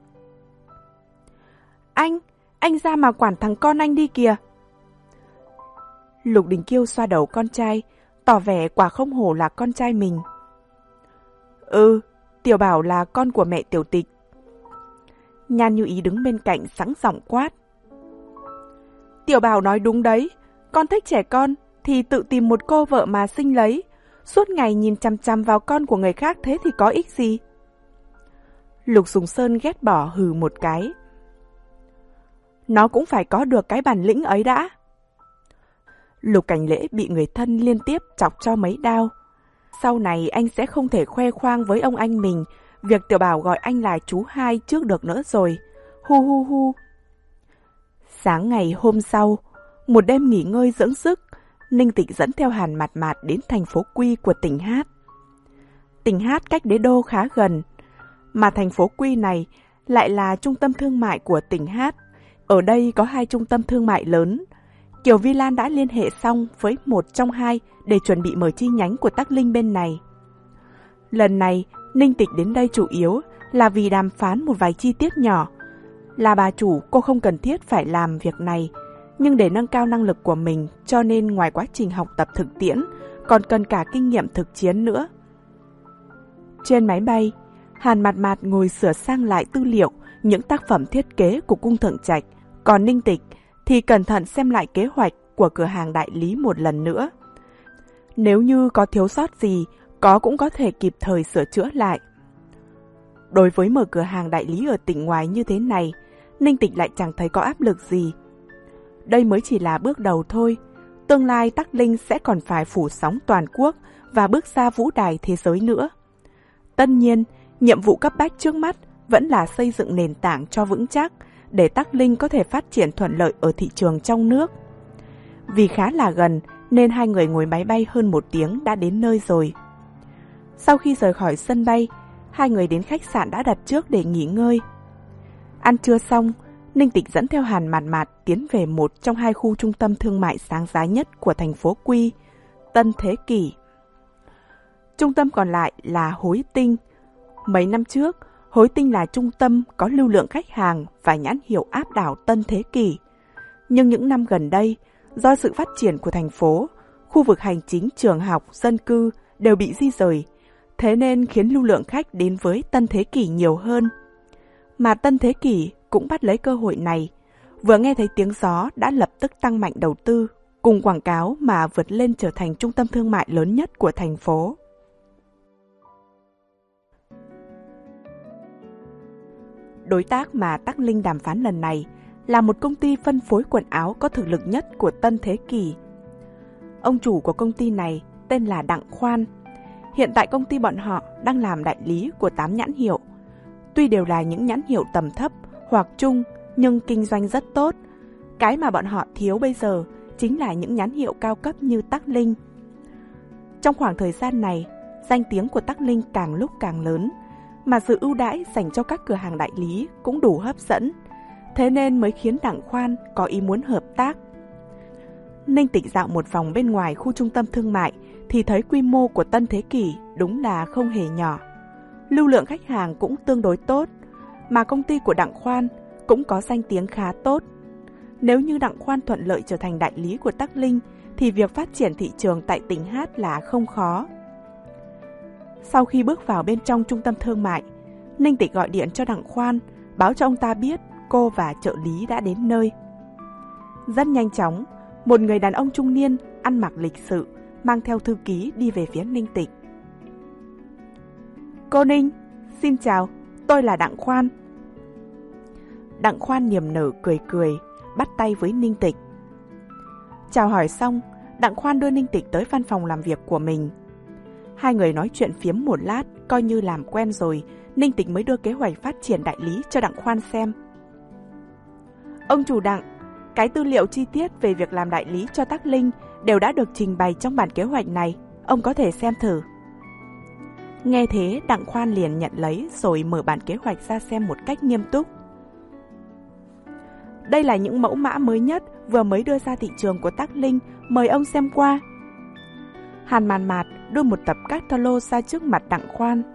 Anh, anh ra mà quản thằng con anh đi kìa. Lục Đình Kiêu xoa đầu con trai, tỏ vẻ quả không hổ là con trai mình. Ừ, Tiểu Bảo là con của mẹ Tiểu Tịch. Nhan Như Ý đứng bên cạnh sẵn giọng quát. Tiểu Bảo nói đúng đấy, con thích trẻ con thì tự tìm một cô vợ mà sinh lấy, suốt ngày nhìn chằm chằm vào con của người khác thế thì có ích gì? Lục Sùng Sơn ghét bỏ hừ một cái. Nó cũng phải có được cái bản lĩnh ấy đã. Lục Cảnh Lễ bị người thân liên tiếp chọc cho mấy đao. Sau này anh sẽ không thể khoe khoang với ông anh mình việc Tiểu Bảo gọi anh là chú hai trước được nữa rồi. Hu hu hu. Sáng ngày hôm sau, một đêm nghỉ ngơi dưỡng sức, Ninh Tịch dẫn theo Hàn Mạt Mạt đến thành phố Quy của tỉnh Hát. Tỉnh Hát cách đế đô khá gần, mà thành phố Quy này lại là trung tâm thương mại của tỉnh Hát. Ở đây có hai trung tâm thương mại lớn. Kiều Vi Lan đã liên hệ xong với một trong hai để chuẩn bị mở chi nhánh của Tắc Linh bên này. Lần này, Ninh Tịch đến đây chủ yếu là vì đàm phán một vài chi tiết nhỏ. Là bà chủ, cô không cần thiết phải làm việc này, nhưng để nâng cao năng lực của mình cho nên ngoài quá trình học tập thực tiễn, còn cần cả kinh nghiệm thực chiến nữa. Trên máy bay, Hàn Mạt Mạt ngồi sửa sang lại tư liệu những tác phẩm thiết kế của cung Thượng Trạch, còn Ninh Tịch thì cẩn thận xem lại kế hoạch của cửa hàng đại lý một lần nữa. Nếu như có thiếu sót gì, có cũng có thể kịp thời sửa chữa lại. Đối với mở cửa hàng đại lý ở tỉnh ngoài như thế này, Ninh Tịch lại chẳng thấy có áp lực gì. Đây mới chỉ là bước đầu thôi. Tương lai Tắc Linh sẽ còn phải phủ sóng toàn quốc và bước ra vũ đài thế giới nữa. Tất nhiên, nhiệm vụ cấp bách trước mắt vẫn là xây dựng nền tảng cho vững chắc để Tắc Linh có thể phát triển thuận lợi ở thị trường trong nước. Vì khá là gần nên hai người ngồi máy bay hơn một tiếng đã đến nơi rồi. Sau khi rời khỏi sân bay, hai người đến khách sạn đã đặt trước để nghỉ ngơi. Ăn trưa xong, Ninh Tịch dẫn theo Hàn Mạt Mạt tiến về một trong hai khu trung tâm thương mại sáng giá nhất của thành phố Quy, Tân Thế Kỷ. Trung tâm còn lại là Hối Tinh. Mấy năm trước, Hối Tinh là trung tâm có lưu lượng khách hàng và nhãn hiệu áp đảo Tân Thế Kỷ. Nhưng những năm gần đây, do sự phát triển của thành phố, khu vực hành chính, trường học, dân cư đều bị di rời, thế nên khiến lưu lượng khách đến với Tân Thế Kỷ nhiều hơn. Mà Tân Thế Kỷ cũng bắt lấy cơ hội này, vừa nghe thấy tiếng gió đã lập tức tăng mạnh đầu tư, cùng quảng cáo mà vượt lên trở thành trung tâm thương mại lớn nhất của thành phố. Đối tác mà Tắc Linh đàm phán lần này là một công ty phân phối quần áo có thực lực nhất của Tân Thế Kỷ. Ông chủ của công ty này tên là Đặng Khoan. Hiện tại công ty bọn họ đang làm đại lý của tám nhãn hiệu. Tuy đều là những nhãn hiệu tầm thấp hoặc trung nhưng kinh doanh rất tốt. Cái mà bọn họ thiếu bây giờ chính là những nhãn hiệu cao cấp như Tắc Linh. Trong khoảng thời gian này, danh tiếng của Tắc Linh càng lúc càng lớn, mà sự ưu đãi dành cho các cửa hàng đại lý cũng đủ hấp dẫn, thế nên mới khiến Đặng Khoan có ý muốn hợp tác. Ninh Tịch dạo một vòng bên ngoài khu trung tâm thương mại thì thấy quy mô của Tân Thế Kỷ đúng là không hề nhỏ. Lưu lượng khách hàng cũng tương đối tốt, mà công ty của Đặng Khoan cũng có danh tiếng khá tốt. Nếu như Đặng Khoan thuận lợi trở thành đại lý của Tắc Linh thì việc phát triển thị trường tại tỉnh Hát là không khó. Sau khi bước vào bên trong trung tâm thương mại, Ninh Tịch gọi điện cho Đặng Khoan, báo cho ông ta biết cô và trợ lý đã đến nơi. Rất nhanh chóng, một người đàn ông trung niên ăn mặc lịch sự mang theo thư ký đi về phía Ninh Tịch. Cô Ninh, xin chào, tôi là Đặng Khoan. Đặng Khoan niềm nở cười cười, bắt tay với Ninh Tịch. Chào hỏi xong, Đặng Khoan đưa Ninh Tịch tới văn phòng làm việc của mình. Hai người nói chuyện phiếm một lát, coi như làm quen rồi, Ninh Tịch mới đưa kế hoạch phát triển đại lý cho Đặng Khoan xem. Ông chủ Đặng, cái tư liệu chi tiết về việc làm đại lý cho Tắc Linh đều đã được trình bày trong bản kế hoạch này, ông có thể xem thử. Nghe thế, Đặng Khoan liền nhận lấy rồi mở bản kế hoạch ra xem một cách nghiêm túc. Đây là những mẫu mã mới nhất vừa mới đưa ra thị trường của Tắc Linh, mời ông xem qua. Hàn Màn Mạt đưa một tập catalog ra trước mặt Đặng Khoan.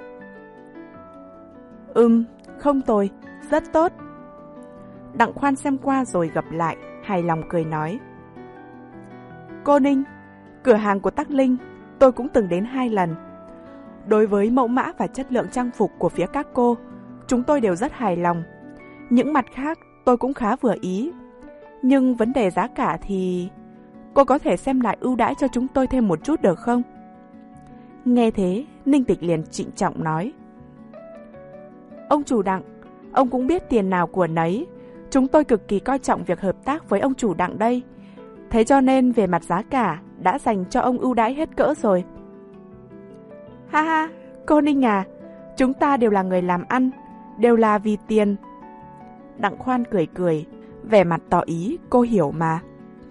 Ừm, không tồi, rất tốt. Đặng Khoan xem qua rồi gập lại, hài lòng cười nói. Cô Ninh, cửa hàng của Tắc Linh tôi cũng từng đến hai lần. Đối với mẫu mã và chất lượng trang phục của phía các cô, chúng tôi đều rất hài lòng. Những mặt khác tôi cũng khá vừa ý. Nhưng vấn đề giá cả thì... Cô có thể xem lại ưu đãi cho chúng tôi thêm một chút được không? Nghe thế, Ninh Tịch liền trịnh trọng nói. Ông chủ Đặng, ông cũng biết tiền nào của nấy. Chúng tôi cực kỳ coi trọng việc hợp tác với ông chủ Đặng đây. Thế cho nên về mặt giá cả đã dành cho ông ưu đãi hết cỡ rồi. Ha ha, cô Ninh à, chúng ta đều là người làm ăn, đều là vì tiền. Đặng Khoan cười cười, vẻ mặt tỏ ý cô hiểu mà.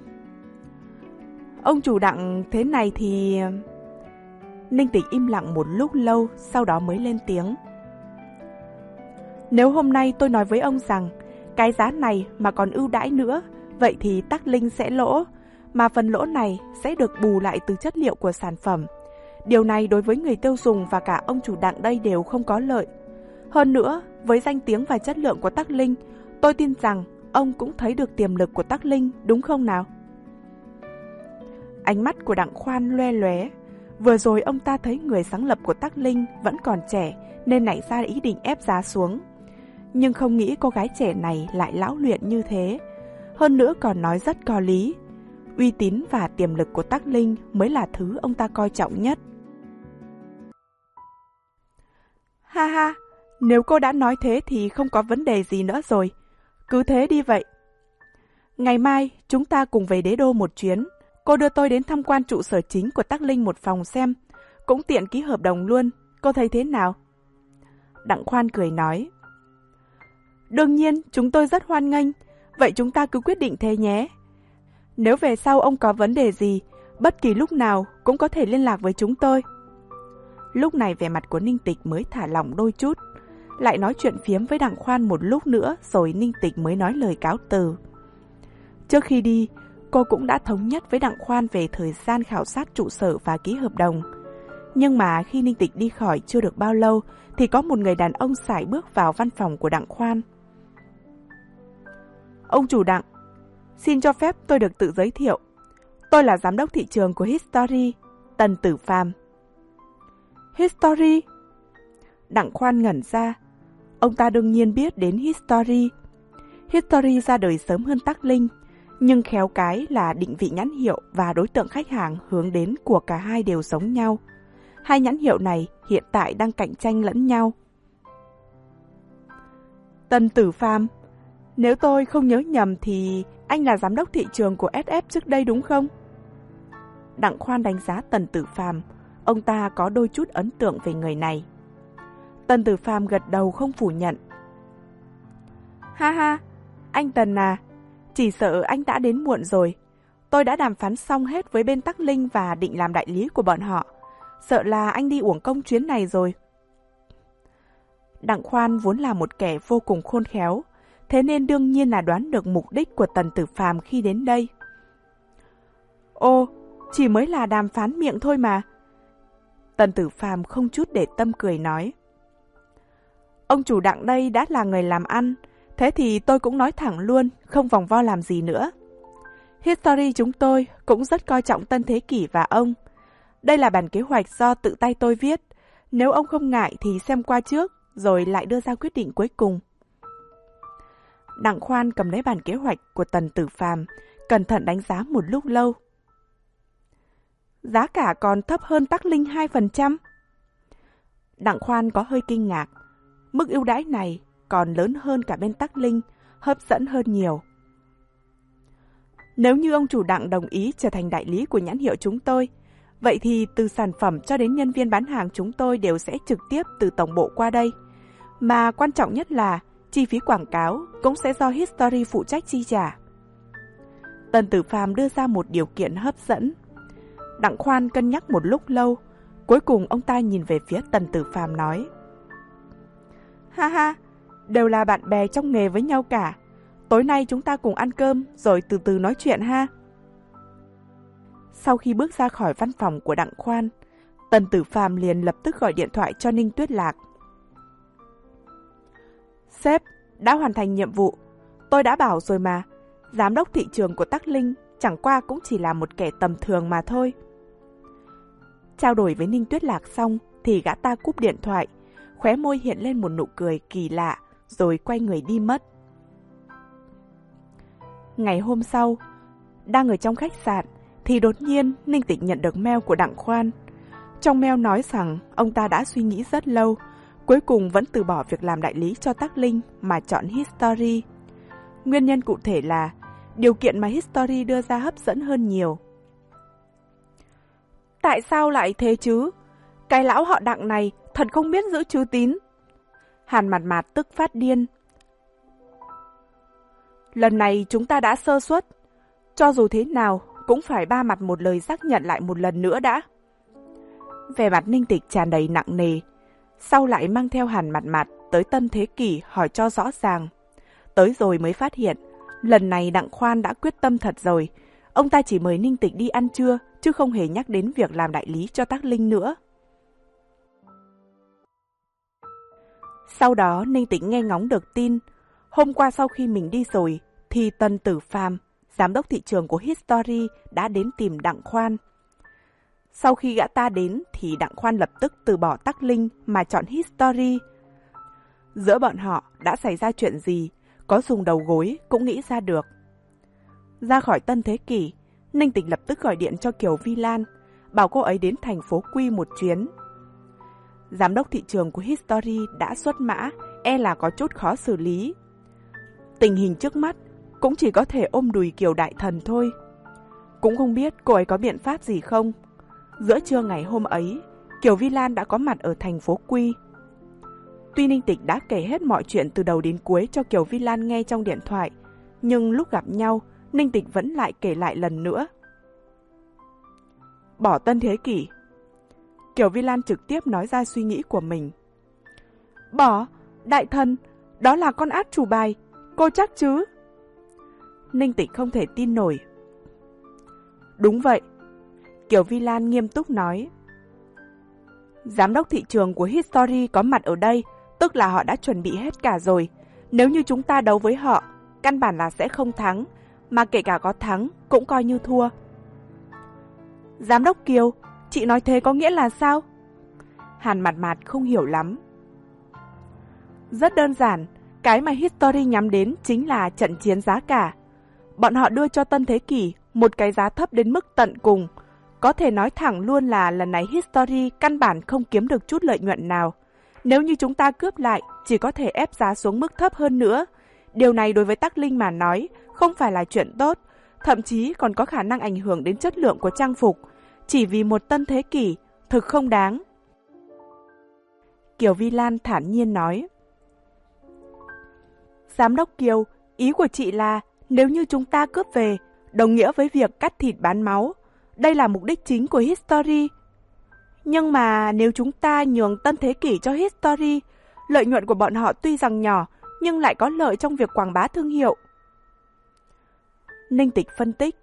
Ông chủ Đặng thế này thì... Ninh Tịch im lặng một lúc lâu, sau đó mới lên tiếng. Nếu hôm nay tôi nói với ông rằng cái giá này mà còn ưu đãi nữa, vậy thì Tắc Linh sẽ lỗ, mà phần lỗ này sẽ được bù lại từ chất liệu của sản phẩm. Điều này đối với người tiêu dùng và cả ông chủ Đặng đây đều không có lợi. Hơn nữa, với danh tiếng và chất lượng của Tắc Linh, tôi tin rằng ông cũng thấy được tiềm lực của Tắc Linh, đúng không nào? Ánh mắt của Đặng Khoan loe lóe. Vừa rồi ông ta thấy người sáng lập của Tắc Linh vẫn còn trẻ nên nảy ra ý định ép giá xuống. Nhưng không nghĩ cô gái trẻ này lại lão luyện như thế. Hơn nữa còn nói rất có lý. Uy tín và tiềm lực của Tắc Linh mới là thứ ông ta coi trọng nhất. Ha ha, nếu cô đã nói thế thì không có vấn đề gì nữa rồi. Cứ thế đi vậy. Ngày mai chúng ta cùng về Đế Đô một chuyến. Cô đưa tôi đến tham quan trụ sở chính của Tắc Linh một phòng xem. Cũng tiện ký hợp đồng luôn. Cô thấy thế nào? Đặng Khoan cười nói. Đương nhiên, chúng tôi rất hoan nghênh. Vậy chúng ta cứ quyết định thế nhé. Nếu về sau ông có vấn đề gì, bất kỳ lúc nào cũng có thể liên lạc với chúng tôi. Lúc này vẻ mặt của Ninh Tịch mới thả lỏng đôi chút. Lại nói chuyện phiếm với Đặng Khoan một lúc nữa rồi Ninh Tịch mới nói lời cáo từ. Trước khi đi, cô cũng đã thống nhất với Đặng Khoan về thời gian khảo sát trụ sở và ký hợp đồng. Nhưng mà khi Ninh Tịch đi khỏi chưa được bao lâu thì có một người đàn ông sải bước vào văn phòng của Đặng Khoan. Ông chủ Đặng, xin cho phép tôi được tự giới thiệu. Tôi là giám đốc thị trường của History, Tần Tử Phàm. History? Đặng Khoan ngẩn ra. Ông ta đương nhiên biết đến History. History ra đời sớm hơn Tắc Linh, nhưng khéo cái là định vị nhãn hiệu và đối tượng khách hàng hướng đến của cả hai đều giống nhau. Hai nhãn hiệu này hiện tại đang cạnh tranh lẫn nhau. Tần Tử Phàm, nếu tôi không nhớ nhầm thì anh là giám đốc thị trường của ét ép trước đây đúng không? Đặng Khoan đánh giá Tần Tử Phàm, ông ta có đôi chút ấn tượng về người này. Tần Tử Phàm gật đầu không phủ nhận. Ha ha, anh Tần à, chỉ sợ anh đã đến muộn rồi. Tôi đã đàm phán xong hết với bên Tắc Linh và định làm đại lý của bọn họ. Sợ là anh đi uổng công chuyến này rồi. Đặng Khoan vốn là một kẻ vô cùng khôn khéo, thế nên đương nhiên là đoán được mục đích của Tần Tử Phàm khi đến đây. Ô, chỉ mới là đàm phán miệng thôi mà. Tần Tử Phàm không chút để tâm cười nói. Ông chủ Đặng đây đã là người làm ăn, thế thì tôi cũng nói thẳng luôn, không vòng vo làm gì nữa. History chúng tôi cũng rất coi trọng Tân Thế Kỷ và ông. Đây là bản kế hoạch do tự tay tôi viết. Nếu ông không ngại thì xem qua trước, rồi lại đưa ra quyết định cuối cùng. Đặng Khoan cầm lấy bản kế hoạch của Tần Tử Phàm, cẩn thận đánh giá một lúc lâu. Giá cả còn thấp hơn Tắc Linh hai phần trăm. Đặng Khoan có hơi kinh ngạc. Mức ưu đãi này còn lớn hơn cả bên Tắc Linh, hấp dẫn hơn nhiều. Nếu như ông chủ Đặng đồng ý trở thành đại lý của nhãn hiệu chúng tôi, vậy thì từ sản phẩm cho đến nhân viên bán hàng chúng tôi đều sẽ trực tiếp từ tổng bộ qua đây. Mà quan trọng nhất là chi phí quảng cáo cũng sẽ do History phụ trách chi trả. Tần Tử Phàm đưa ra một điều kiện hấp dẫn. Đặng Khoan cân nhắc một lúc lâu, cuối cùng ông ta nhìn về phía Tần Tử Phàm nói. Ha ha, đều là bạn bè trong nghề với nhau cả. Tối nay chúng ta cùng ăn cơm rồi từ từ nói chuyện ha. Sau khi bước ra khỏi văn phòng của Đặng Khoan, Tần Tử Phàm liền lập tức gọi điện thoại cho Ninh Tuyết Lạc. Sếp, đã hoàn thành nhiệm vụ. Tôi đã bảo rồi mà, giám đốc thị trường của Tắc Linh chẳng qua cũng chỉ là một kẻ tầm thường mà thôi. Trao đổi với Ninh Tuyết Lạc xong thì gã ta cúp điện thoại, khóe môi hiện lên một nụ cười kỳ lạ, rồi quay người đi mất. Ngày hôm sau, đang ở trong khách sạn, thì đột nhiên Ninh Tịch nhận được mail của Đặng Khoan. Trong mail nói rằng ông ta đã suy nghĩ rất lâu, cuối cùng vẫn từ bỏ việc làm đại lý cho Tắc Linh mà chọn History. Nguyên nhân cụ thể là điều kiện mà History đưa ra hấp dẫn hơn nhiều. Tại sao lại thế chứ? Cái lão họ Đặng này thật không biết giữ chữ tín. Hàn Mạt Mạt tức phát điên. Lần này chúng ta đã sơ suất. Cho dù thế nào cũng phải ba mặt một lời xác nhận lại một lần nữa đã. Vẻ mặt Ninh Tịch tràn đầy nặng nề. Sau lại mang theo Hàn Mạt Mạt tới Tân Thế Kỷ hỏi cho rõ ràng. Tới rồi mới phát hiện, lần này Đặng Khoan đã quyết tâm thật rồi. Ông ta chỉ mời Ninh Tịch đi ăn trưa, chứ không hề nhắc đến việc làm đại lý cho Tắc Linh nữa. Sau đó Ninh Tịch nghe ngóng được tin, hôm qua sau khi mình đi rồi, thì Tần Tử Phàm, giám đốc thị trường của History đã đến tìm Đặng Khoan. Sau khi gã ta đến thì Đặng Khoan lập tức từ bỏ Tắc Linh mà chọn History. Giữa bọn họ đã xảy ra chuyện gì, có dùng đầu gối cũng nghĩ ra được. Ra khỏi Tân Thế Kỷ, Ninh Tịch lập tức gọi điện cho Kiều Vi Lan, bảo cô ấy đến thành phố Quy một chuyến. Giám đốc thị trường của History đã xuất mã, e là có chút khó xử lý. Tình hình trước mắt cũng chỉ có thể ôm đùi Kiều đại thần thôi. Cũng không biết cô ấy có biện pháp gì không. Giữa trưa ngày hôm ấy, Kiều Vi Lan đã có mặt ở thành phố Quy. Tuy Ninh Tịch đã kể hết mọi chuyện từ đầu đến cuối cho Kiều Vi Lan nghe trong điện thoại, nhưng lúc gặp nhau, Ninh Tịch vẫn lại kể lại lần nữa. Bỏ Tân Thế Kỷ. Kiều Vi Lan trực tiếp nói ra suy nghĩ của mình. Bỏ? Đại thần, đó là con át chủ bài, cô chắc chứ? Ninh Tịch không thể tin nổi. Đúng vậy. Kiều Vi Lan nghiêm túc nói. Giám đốc thị trường của History có mặt ở đây, tức là họ đã chuẩn bị hết cả rồi. Nếu như chúng ta đấu với họ, căn bản là sẽ không thắng, mà kể cả có thắng cũng coi như thua. Giám đốc Kiều, chị nói thế có nghĩa là sao? Hàn Mạt Mạt không hiểu lắm. Rất đơn giản, cái mà History nhắm đến chính là trận chiến giá cả. Bọn họ đưa cho Tân Thế Kỷ một cái giá thấp đến mức tận cùng. Có thể nói thẳng luôn là lần này History căn bản không kiếm được chút lợi nhuận nào. Nếu như chúng ta cướp lại, chỉ có thể ép giá xuống mức thấp hơn nữa. Điều này đối với Tắc Linh mà nói không phải là chuyện tốt, thậm chí còn có khả năng ảnh hưởng đến chất lượng của trang phục. Chỉ vì một Tân Thế Kỷ, thực không đáng. Kiều Vi Lan thản nhiên nói. Giám đốc Kiều, ý của chị là nếu như chúng ta cướp về, đồng nghĩa với việc cắt thịt bán máu. Đây là mục đích chính của History. Nhưng mà nếu chúng ta nhường Tân Thế Kỷ cho History, lợi nhuận của bọn họ tuy rằng nhỏ, nhưng lại có lợi trong việc quảng bá thương hiệu. Ninh Tịch phân tích.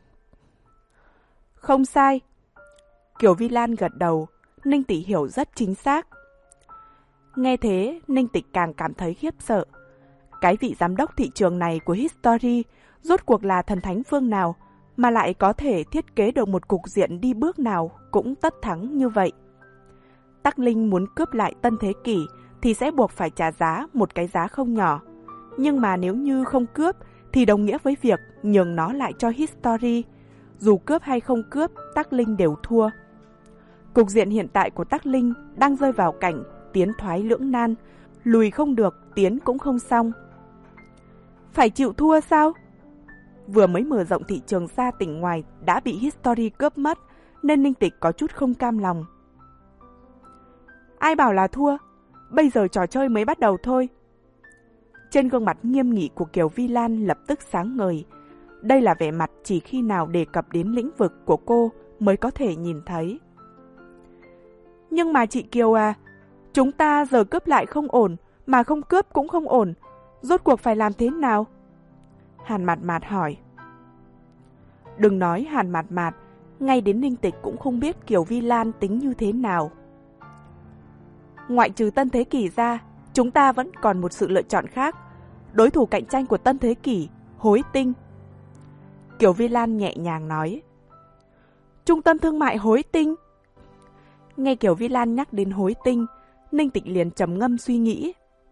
Không sai. Kiều Vi Lan gật đầu, Ninh Tỷ hiểu rất chính xác. Nghe thế, Ninh Tịch càng cảm thấy khiếp sợ. Cái vị giám đốc thị trường này của History rốt cuộc là thần thánh phương nào mà lại có thể thiết kế được một cục diện đi bước nào cũng tất thắng như vậy. Tắc Linh muốn cướp lại Tân Thế Kỷ thì sẽ buộc phải trả giá một cái giá không nhỏ. Nhưng mà nếu như không cướp thì đồng nghĩa với việc nhường nó lại cho History. Dù cướp hay không cướp, Tắc Linh đều thua. Cục diện hiện tại của Tắc Linh đang rơi vào cảnh tiến thoái lưỡng nan, lùi không được, tiến cũng không xong. Phải chịu thua sao? Vừa mới mở rộng thị trường ra tỉnh ngoài đã bị History cướp mất, nên Ninh Tịch có chút không cam lòng. Ai bảo là thua? Bây giờ trò chơi mới bắt đầu thôi. Trên gương mặt nghiêm nghị của Kiều Vi Lan lập tức sáng ngời. Đây là vẻ mặt chỉ khi nào đề cập đến lĩnh vực của cô mới có thể nhìn thấy. Nhưng mà chị Kiều à, chúng ta giờ cướp lại không ổn, mà không cướp cũng không ổn. Rốt cuộc phải làm thế nào? Hàn Mạt Mạt hỏi. Đừng nói Hàn Mạt Mạt, ngay đến Ninh Tịch cũng không biết Kiều Vi Lan tính như thế nào. Ngoại trừ Tân Thế Kỷ ra, chúng ta vẫn còn một sự lựa chọn khác. Đối thủ cạnh tranh của Tân Thế Kỷ, Hối Tinh. Kiều Vi Lan nhẹ nhàng nói. Trung tâm thương mại Hối Tinh. Nghe Kiều Vi Lan nhắc đến Hối Tinh, Ninh Tịch liền trầm ngâm suy nghĩ.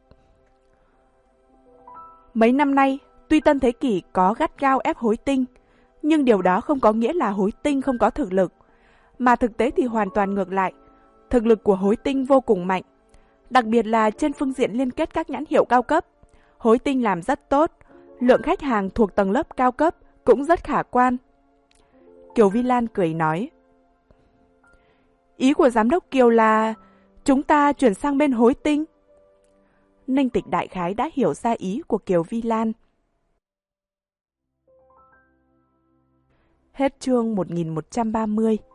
Mấy năm nay, tuy Tân Thế Kỷ có gắt gao ép Hối Tinh, nhưng điều đó không có nghĩa là Hối Tinh không có thực lực. Mà thực tế thì hoàn toàn ngược lại. Thực lực của Hối Tinh vô cùng mạnh. Đặc biệt là trên phương diện liên kết các nhãn hiệu cao cấp. Hối Tinh làm rất tốt. Lượng khách hàng thuộc tầng lớp cao cấp cũng rất khả quan. Kiều Vi Lan cười nói. Ý của giám đốc Kiều là chúng ta chuyển sang bên Hối Tinh. Ninh Tịch đại khái đã hiểu ra ý của Kiều Vi Lan. Hết chương một nghìn một trăm ba mươi.